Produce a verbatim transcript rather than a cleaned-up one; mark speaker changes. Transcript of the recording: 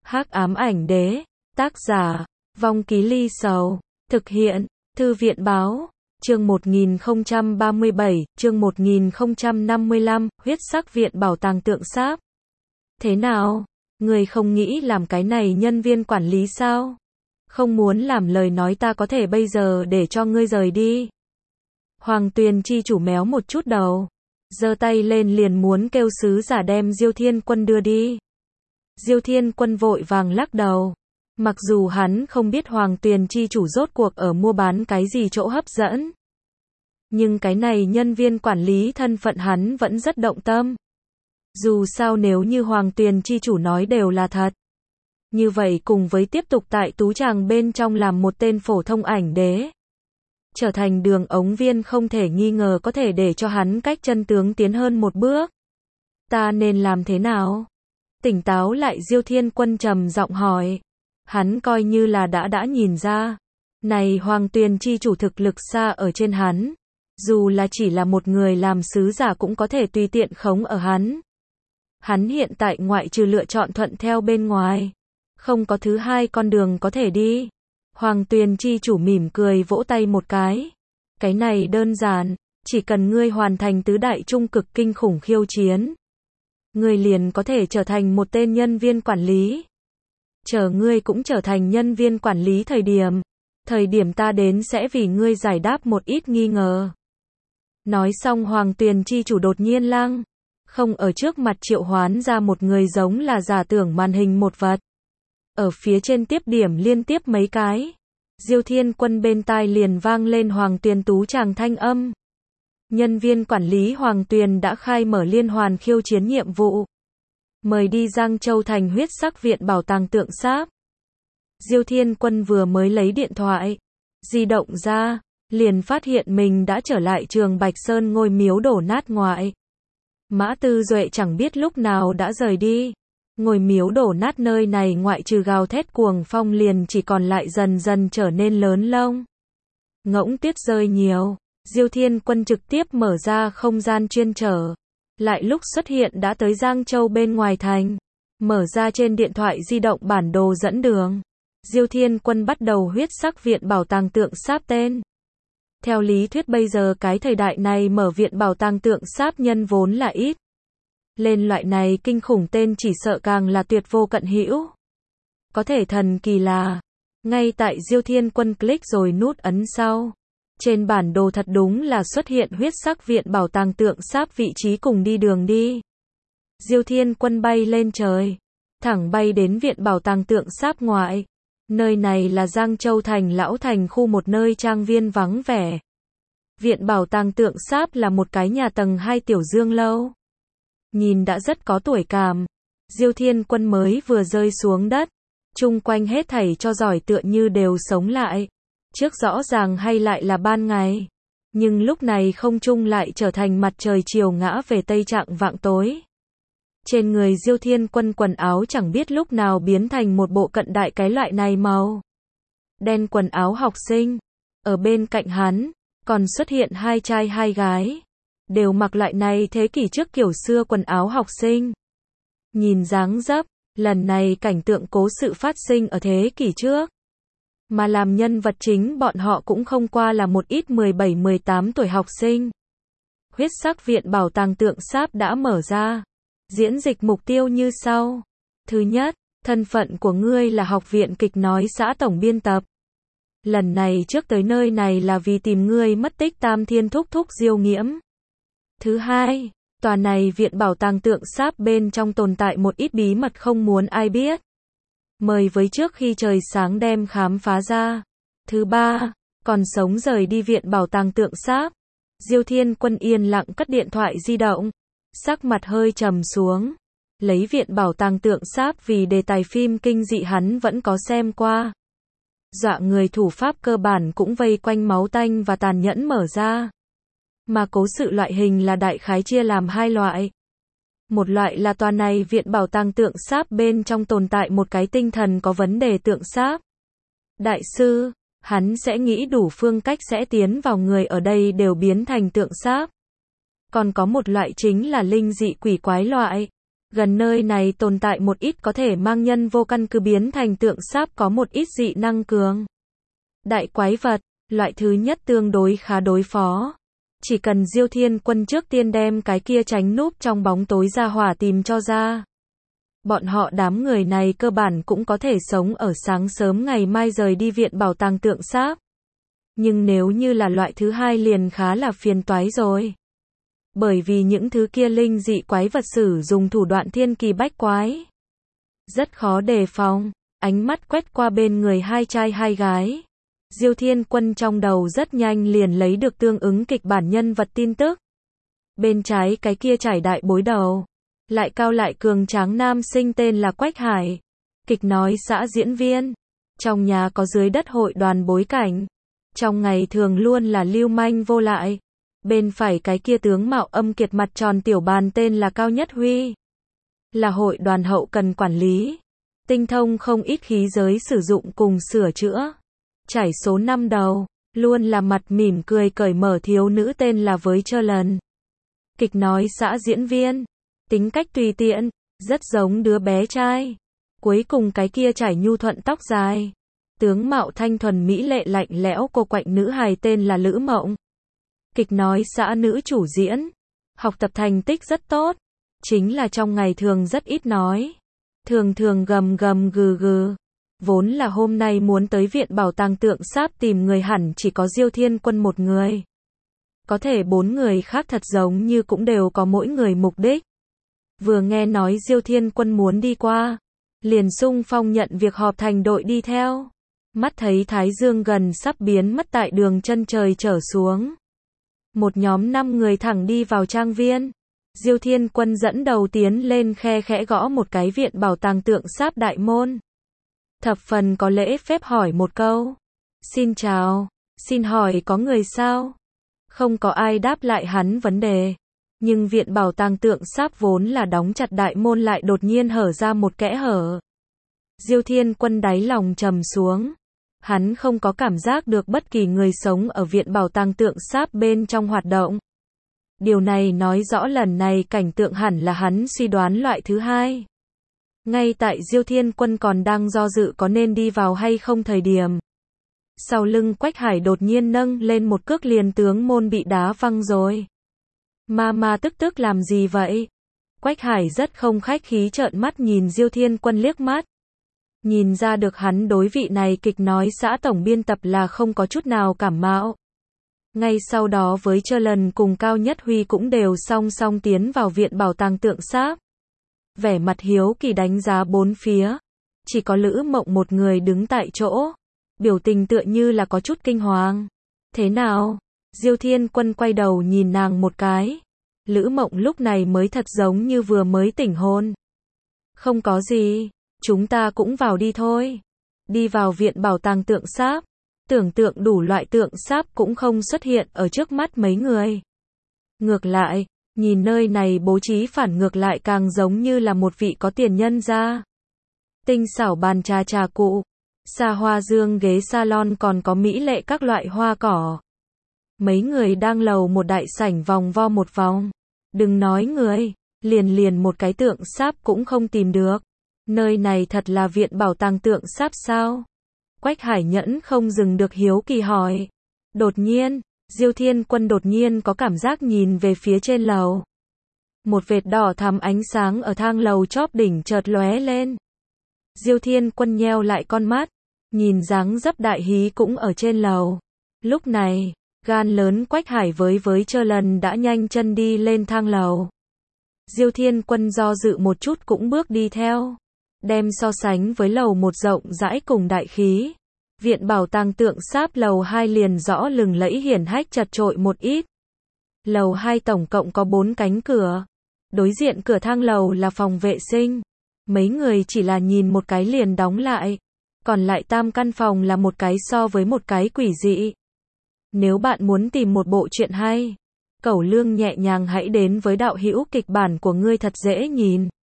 Speaker 1: Hắc ám ảnh đế, tác giả, Vong Ký Ly Sầu, thực hiện, Thư viện báo, chương một nghìn không trăm ba mươi bảy, chương một nghìn không trăm năm mươi lăm, huyết sắc viện bảo tàng tượng sáp. Thế nào? Người không nghĩ làm cái này nhân viên quản lý sao? Không muốn làm lời nói ta có thể bây giờ để cho ngươi rời đi. Hoàng Tuyền chi chủ méo một chút đầu, giơ tay lên liền muốn kêu sứ giả đem Diêu Thiên Quân đưa đi. Diêu Thiên Quân vội vàng lắc đầu. Mặc dù hắn không biết Hoàng Tuyền chi chủ rốt cuộc ở mua bán cái gì chỗ hấp dẫn, nhưng cái này nhân viên quản lý thân phận hắn vẫn rất động tâm. Dù sao nếu như Hoàng Tuyền chi chủ nói đều là thật, như vậy cùng với tiếp tục tại tú tràng bên trong làm một tên phổ thông ảnh đế, trở thành đường ống viên không thể nghi ngờ có thể để cho hắn cách chân tướng tiến hơn một bước. Ta nên làm thế nào? Tỉnh táo lại Diêu Thiên Quân trầm giọng hỏi. Hắn coi như là đã đã nhìn ra, này Hoàng Tuyền chi chủ thực lực xa ở trên hắn, dù là chỉ là một người làm sứ giả cũng có thể tùy tiện khống ở hắn. Hắn hiện tại ngoại trừ lựa chọn thuận theo bên ngoài, không có thứ hai con đường có thể đi. Hoàng Tuyền chi chủ mỉm cười vỗ tay một cái. Cái này đơn giản, chỉ cần ngươi hoàn thành tứ đại trung cực kinh khủng khiêu chiến, ngươi liền có thể trở thành một tên nhân viên quản lý. Chờ ngươi cũng trở thành nhân viên quản lý thời điểm, thời điểm ta đến sẽ vì ngươi giải đáp một ít nghi ngờ. Nói xong Hoàng Tuyền chi chủ đột nhiên lăng, không ở trước mặt triệu hoán ra một người giống là giả tưởng màn hình một vật. Ở phía trên tiếp điểm liên tiếp mấy cái. Diêu Thiên Quân bên tai liền vang lên Hoàng Tuyền tú tràng thanh âm. Nhân viên quản lý Hoàng Tuyền đã khai mở liên hoàn khiêu chiến nhiệm vụ. Mời đi Giang Châu thành huyết sắc viện bảo tàng tượng sáp. Diêu Thiên Quân vừa mới lấy điện thoại di động ra, liền phát hiện mình đã trở lại trường Bạch Sơn ngôi miếu đổ nát ngoại. Mã Tư Duệ chẳng biết lúc nào đã rời đi. Ngôi miếu đổ nát nơi này ngoại trừ gào thét cuồng phong liền chỉ còn lại dần dần trở nên lớn lông. Ngỗng tuyết rơi nhiều, Diêu Thiên Quân trực tiếp mở ra không gian chuyên trở. Lại lúc xuất hiện đã tới Giang Châu bên ngoài thành. Mở ra trên điện thoại di động bản đồ dẫn đường. Diêu Thiên Quân bắt đầu huyết sắc viện bảo tàng tượng sáp tên. Theo lý thuyết bây giờ cái thời đại này mở viện bảo tàng tượng sáp nhân vốn là ít. Lên loại này kinh khủng tên chỉ sợ càng là tuyệt vô cận hữu. Có thể thần kỳ là, ngay tại Diêu Thiên Quân click rồi nút ấn sau, trên bản đồ thật đúng là xuất hiện huyết sắc viện bảo tàng tượng sáp vị trí cùng đi đường đi. Diêu Thiên Quân bay lên trời, thẳng bay đến viện bảo tàng tượng sáp ngoại. Nơi này là Giang Châu thành lão thành khu một nơi trang viên vắng vẻ. Viện bảo tàng tượng sáp là một cái nhà tầng hai tiểu dương lâu. Nhìn đã rất có tuổi cảm. Diêu Thiên Quân mới vừa rơi xuống đất, chung quanh hết thảy cho giỏi tựa như đều sống lại. Trước rõ ràng hay lại là ban ngày, nhưng lúc này không trung lại trở thành mặt trời chiều ngã về tây trạng vạng tối. Trên người Diêu Thiên Quân quần áo chẳng biết lúc nào biến thành một bộ cận đại cái loại này màu đen quần áo học sinh. Ở bên cạnh hắn, còn xuất hiện hai trai hai gái, đều mặc loại này thế kỷ trước kiểu xưa quần áo học sinh. Nhìn dáng dấp, lần này cảnh tượng cố sự phát sinh ở thế kỷ trước. Mà làm nhân vật chính bọn họ cũng không qua là một ít mười bảy mười tám tuổi học sinh. Huyết sắc viện bảo tàng tượng sáp đã mở ra. Diễn dịch mục tiêu như sau. Thứ nhất, thân phận của ngươi là học viện kịch nói xã tổng biên tập. Lần này trước tới nơi này là vì tìm ngươi mất tích Tam Thiên thúc thúc Diêu Nghiễm. Thứ hai, tòa này viện bảo tàng tượng sáp bên trong tồn tại một ít bí mật không muốn ai biết. Mời với trước khi trời sáng đem khám phá ra. Thứ ba, còn sống rời đi viện bảo tàng tượng sáp. Diêu Thiên Quân yên lặng cất điện thoại di động, sắc mặt hơi trầm xuống. Lấy viện bảo tàng tượng sáp vì đề tài phim kinh dị hắn vẫn có xem qua. Dọa người thủ pháp cơ bản cũng vây quanh máu tanh và tàn nhẫn mở ra. Mà cố sự loại hình là đại khái chia làm hai loại. Một loại là tòa này viện bảo tàng tượng sáp bên trong tồn tại một cái tinh thần có vấn đề tượng sáp. Đại sư, hắn sẽ nghĩ đủ phương cách sẽ tiến vào người ở đây đều biến thành tượng sáp. Còn có một loại chính là linh dị quỷ quái loại. Gần nơi này tồn tại một ít có thể mang nhân vô căn cứ biến thành tượng sáp có một ít dị năng cường đại quái vật, loại thứ nhất tương đối khá đối phó. Chỉ cần Diêu Thiên Quân trước tiên đem cái kia tránh núp trong bóng tối ra hỏa tìm cho ra. Bọn họ đám người này cơ bản cũng có thể sống ở sáng sớm ngày mai rời đi viện bảo tàng tượng sáp. Nhưng nếu như là loại thứ hai liền khá là phiền toái rồi. Bởi vì những thứ kia linh dị quái vật sử dùng thủ đoạn thiên kỳ bách quái. Rất khó đề phòng, ánh mắt quét qua bên người hai trai hai gái. Diêu Thiên Quân trong đầu rất nhanh liền lấy được tương ứng kịch bản nhân vật tin tức. Bên trái cái kia trải đại bối đầu, lại cao lại cường tráng nam sinh tên là Quách Hải, kịch nói xã diễn viên, trong nhà có dưới đất hội đoàn bối cảnh, trong ngày thường luôn là lưu manh vô lại. Bên phải cái kia tướng mạo âm kiệt mặt tròn tiểu bàn tên là Cao Nhất Huy, là hội đoàn hậu cần quản lý, tinh thông không ít khí giới sử dụng cùng sửa chữa. Trải số năm đầu, luôn là mặt mỉm cười cởi mở thiếu nữ tên là Với Chơ Lần. Kịch nói xã diễn viên, tính cách tùy tiện, rất giống đứa bé trai. Cuối cùng cái kia trải nhu thuận tóc dài, tướng mạo thanh thuần mỹ lệ lạnh lẽo cô quạnh nữ hài tên là Lữ Mộng. Kịch nói xã nữ chủ diễn, học tập thành tích rất tốt, chính là trong ngày thường rất ít nói, thường thường gầm gầm gừ gừ. Vốn là hôm nay muốn tới viện bảo tàng tượng sáp tìm người hẳn chỉ có Diêu Thiên Quân một người. Có thể bốn người khác thật giống như cũng đều có mỗi người mục đích. Vừa nghe nói Diêu Thiên Quân muốn đi qua, liền xung phong nhận việc họp thành đội đi theo. Mắt thấy Thái Dương gần sắp biến mất tại đường chân trời trở xuống. Một nhóm năm người thẳng đi vào trang viên. Diêu Thiên Quân dẫn đầu tiến lên khe khẽ gõ một cái viện bảo tàng tượng sáp đại môn. Thập phần có lễ phép hỏi một câu. Xin chào, xin hỏi có người sao? Không có ai đáp lại hắn vấn đề. Nhưng viện bảo tàng tượng sáp vốn là đóng chặt đại môn lại đột nhiên hở ra một kẽ hở. Diêu Thiên Quân đáy lòng trầm xuống. Hắn không có cảm giác được bất kỳ người sống ở viện bảo tàng tượng sáp bên trong hoạt động. Điều này nói rõ lần này cảnh tượng hẳn là hắn suy đoán loại thứ hai. Ngay tại Diêu Thiên Quân còn đang do dự có nên đi vào hay không thời điểm. Sau lưng Quách Hải đột nhiên nâng lên một cước liền tướng môn bị đá văng rồi. Ma ma tức tức làm gì vậy? Quách Hải rất không khách khí trợn mắt nhìn Diêu Thiên Quân liếc mắt. Nhìn ra được hắn đối vị này kịch nói xã tổng biên tập là không có chút nào cảm mạo. Ngay sau đó với Chơ Lần cùng Cao Nhất Huy cũng đều song song tiến vào viện bảo tàng tượng sáp. Vẻ mặt hiếu kỳ đánh giá bốn phía. Chỉ có Lữ Mộng một người đứng tại chỗ. Biểu tình tựa như là có chút kinh hoàng. Thế nào? Diêu Thiên Quân quay đầu nhìn nàng một cái. Lữ Mộng lúc này mới thật giống như vừa mới tỉnh hồn. Không có gì, chúng ta cũng vào đi thôi. Đi vào viện bảo tàng tượng sáp. Tưởng tượng đủ loại tượng sáp cũng không xuất hiện ở trước mắt mấy người. Ngược lại, nhìn nơi này bố trí phản ngược lại càng giống như là một vị có tiền nhân gia. Tinh xảo bàn trà trà cụ, xa hoa dương ghế salon còn có mỹ lệ các loại hoa cỏ. Mấy người đang lầu một đại sảnh vòng vo một vòng. Đừng nói người, liền liền một cái tượng sáp cũng không tìm được. Nơi này thật là viện bảo tàng tượng sáp sao? Quách Hải nhẫn không dừng được hiếu kỳ hỏi. Đột nhiên, Diêu Thiên Quân đột nhiên có cảm giác nhìn về phía trên lầu. Một vệt đỏ thắm ánh sáng ở thang lầu chóp đỉnh chợt lóe lên. Diêu Thiên Quân nheo lại con mắt, nhìn dáng dấp đại hí cũng ở trên lầu. Lúc này, gan lớn Quách Hải với với Chơ Lần đã nhanh chân đi lên thang lầu. Diêu Thiên Quân do dự một chút cũng bước đi theo. Đem so sánh với lầu một rộng rãi cùng đại khí. Viện bảo tàng tượng sáp lầu hai liền rõ lừng lẫy hiển hách chật trội một ít. Lầu hai tổng cộng có bốn cánh cửa. Đối diện cửa thang lầu là phòng vệ sinh. Mấy người chỉ là nhìn một cái liền đóng lại. Còn lại tam căn phòng là một cái so với một cái quỷ dị. Nếu bạn muốn tìm một bộ truyện hay, Cẩu Lương nhẹ nhàng hãy đến với đạo hữu kịch bản của ngươi thật dễ nhìn.